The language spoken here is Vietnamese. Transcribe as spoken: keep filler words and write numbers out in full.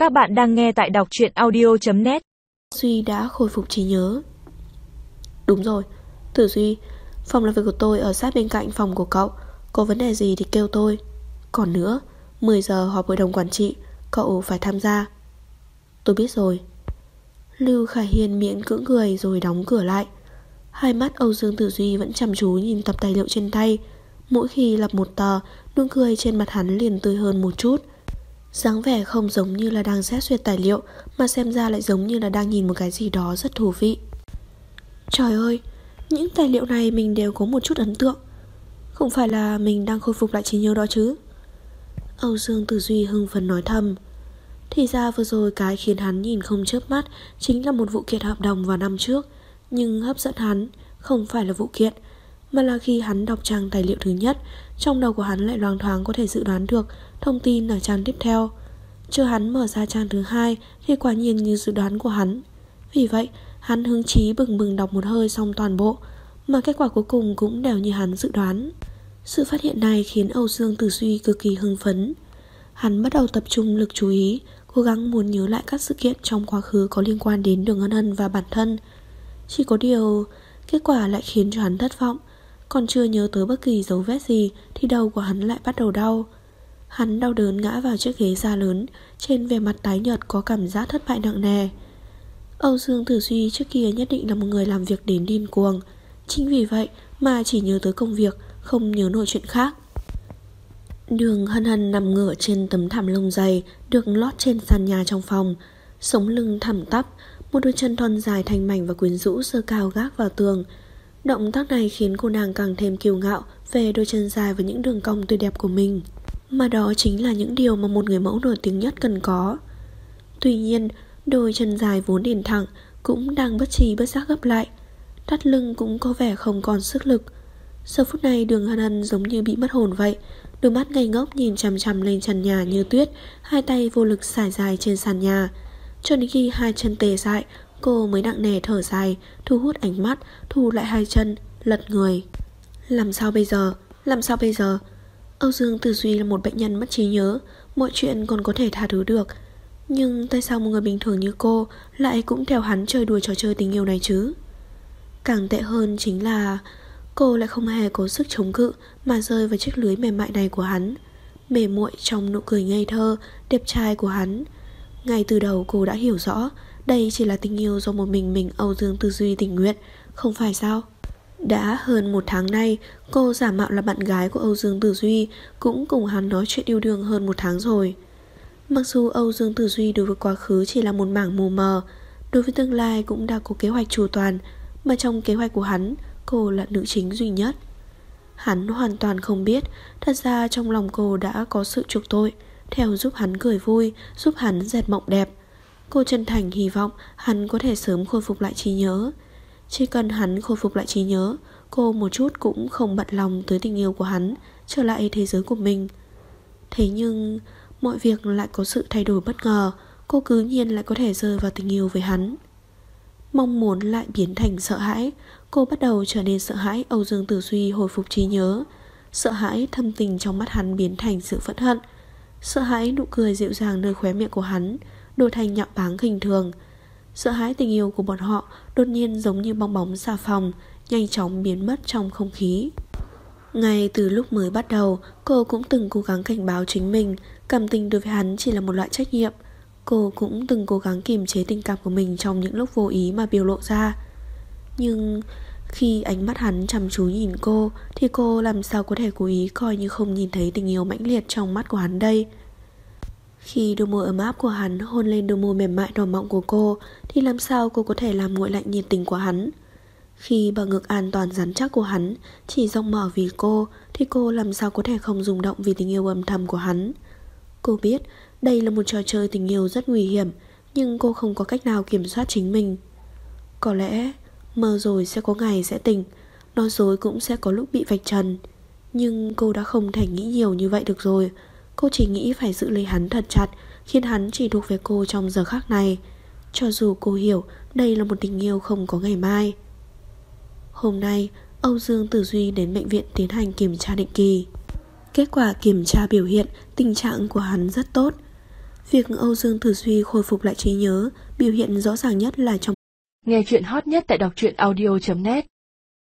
Các bạn đang nghe tại đọc truyện audio chấm net. Duy đã khôi phục trí nhớ. Đúng rồi, Tử Duy, phòng làm việc của tôi ở sát bên cạnh phòng của cậu. Có vấn đề gì thì kêu tôi. Còn nữa, mười giờ họp hội đồng quản trị, cậu phải tham gia. Tôi biết rồi. Lưu Khải Hiên miễn cưỡng cười rồi đóng cửa lại. Hai mắt Âu Dương Tử Duy vẫn chăm chú nhìn tập tài liệu trên tay. Mỗi khi lật một tờ, nụ cười trên mặt hắn liền tươi hơn một chút. Dáng vẻ không giống như là đang xét duyệt tài liệu, mà xem ra lại giống như là đang nhìn một cái gì đó rất thú vị. Trời ơi, những tài liệu này mình đều có một chút ấn tượng. Không phải là mình đang khôi phục lại trí nhớ đó chứ? Âu Dương Tử Duy hưng phấn nói thầm. Thì ra vừa rồi cái khiến hắn nhìn không chớp mắt chính là một vụ kiện hợp đồng vào năm trước. Nhưng hấp dẫn hắn không phải là vụ kiện, mà là khi hắn đọc trang tài liệu thứ nhất, trong đầu của hắn lại loáng thoáng có thể dự đoán được thông tin ở trang tiếp theo. Chờ hắn mở ra trang thứ hai thì quả nhiên như dự đoán của hắn. Vì vậy hắn hứng chí bừng bừng đọc một hơi xong toàn bộ, mà kết quả cuối cùng cũng đều như hắn dự đoán. Sự phát hiện này khiến Âu Dương Tử Duy cực kỳ hưng phấn. Hắn bắt đầu tập trung lực chú ý, cố gắng muốn nhớ lại các sự kiện trong quá khứ có liên quan đến Đường Ân Ân và bản thân. Chỉ có điều kết quả lại khiến cho hắn thất vọng. Còn chưa nhớ tới bất kỳ dấu vết gì thì đầu của hắn lại bắt đầu đau. Hắn đau đớn ngã vào chiếc ghế da lớn, trên vẻ mặt tái nhợt có cảm giác thất bại nặng nề. Âu Dương Tử Duy trước kia nhất định là một người làm việc đến điên cuồng. Chính vì vậy mà chỉ nhớ tới công việc, không nhớ nổi chuyện khác. Đường Hân Hân nằm ngửa trên tấm thảm lông dày được lót trên sàn nhà trong phòng, sống lưng thẳng tắp, một đôi chân thon dài thanh mảnh và quyến rũ giơ cao gác vào tường. Động tác này khiến cô nàng càng thêm kiêu ngạo về đôi chân dài và những đường cong tươi đẹp của mình, mà đó chính là những điều mà một người mẫu nổi tiếng nhất cần có. Tuy nhiên, đôi chân dài vốn điển thẳng cũng đang bất tri bất giác gấp lại, thắt lưng cũng có vẻ không còn sức lực. Giờ phút này Đường Hân Hân giống như bị mất hồn vậy, đôi mắt ngây ngốc nhìn chằm chằm lên trần nhà như tuyết, hai tay vô lực sải dài trên sàn nhà. Cho đến khi hai chân tê dại, cô mới nặng nề thở dài, thu hút ánh mắt, thu lại hai chân, lật người. Làm sao bây giờ? Làm sao bây giờ? Âu Dương Tử Duy là một bệnh nhân mất trí nhớ, mọi chuyện còn có thể tha thứ được. Nhưng tại sao một người bình thường như cô lại cũng theo hắn chơi đùa trò chơi tình yêu này chứ? Càng tệ hơn chính là cô lại không hề có sức chống cự mà rơi vào chiếc lưới mềm mại này của hắn, mềm muội trong nụ cười ngây thơ, đẹp trai của hắn. Ngay từ đầu cô đã hiểu rõ đây chỉ là tình yêu do một mình mình Âu Dương Tử Duy tình nguyện, không phải sao? Đã hơn một tháng nay, cô giả mạo là bạn gái của Âu Dương Tử Duy, cũng cùng hắn nói chuyện yêu đương hơn một tháng rồi. Mặc dù Âu Dương Tử Duy đối với quá khứ chỉ là một mảng mù mờ, đối với tương lai cũng đã có kế hoạch chu toàn, mà trong kế hoạch của hắn, cô là nữ chính duy nhất. Hắn hoàn toàn không biết, thật ra trong lòng cô đã có sự chuộc tội, theo giúp hắn cười vui, giúp hắn dệt mộng đẹp. Cô chân thành hy vọng hắn có thể sớm khôi phục lại trí nhớ. Chỉ cần hắn khôi phục lại trí nhớ, cô một chút cũng không bận lòng tới tình yêu của hắn, trở lại thế giới của mình. Thế nhưng mọi việc lại có sự thay đổi bất ngờ, cô cứ nhiên lại có thể rơi vào tình yêu với hắn. Mong muốn lại biến thành sợ hãi, cô bắt đầu trở nên sợ hãi Âu Dương Tử Duy hồi phục trí nhớ. Sợ hãi thâm tình trong mắt hắn biến thành sự phẫn hận. Sợ hãi nụ cười dịu dàng nơi khóe miệng của hắn đổi thành nhạo báng khinh thường. Sợ hãi tình yêu của bọn họ đột nhiên giống như bong bóng xà phòng, nhanh chóng biến mất trong không khí. Ngay từ lúc mới bắt đầu, cô cũng từng cố gắng cảnh báo chính mình cảm tình đối với hắn chỉ là một loại trách nhiệm. Cô cũng từng cố gắng kiềm chế tình cảm của mình trong những lúc vô ý mà biểu lộ ra. Nhưng khi ánh mắt hắn chăm chú nhìn cô thì cô làm sao có thể cố ý coi như không nhìn thấy tình yêu mãnh liệt trong mắt của hắn đây. Khi đôi môi ấm áp của hắn hôn lên đôi môi mềm mại đỏ mọng của cô thì làm sao cô có thể làm nguội lạnh nhiệt tình của hắn. Khi bờ ngực an toàn rắn chắc của hắn chỉ rộng mở vì cô thì cô làm sao có thể không rung động vì tình yêu âm thầm của hắn. Cô biết đây là một trò chơi tình yêu rất nguy hiểm, nhưng cô không có cách nào kiểm soát chính mình. Có lẽ mơ rồi sẽ có ngày sẽ tỉnh, nói dối cũng sẽ có lúc bị vạch trần. Nhưng cô đã không thể nghĩ nhiều như vậy được rồi. Cô chỉ nghĩ phải giữ lấy hắn thật chặt, khiến hắn chỉ thuộc về cô trong giờ khắc này, cho dù cô hiểu đây là một tình yêu không có ngày mai. Hôm nay, Âu Dương Tử Duy đến bệnh viện tiến hành kiểm tra định kỳ. Kết quả kiểm tra biểu hiện tình trạng của hắn rất tốt. Việc Âu Dương Tử Duy khôi phục lại trí nhớ biểu hiện rõ ràng nhất là trong Nghe chuyện hot nhất tại đọc truyện audio chấm net.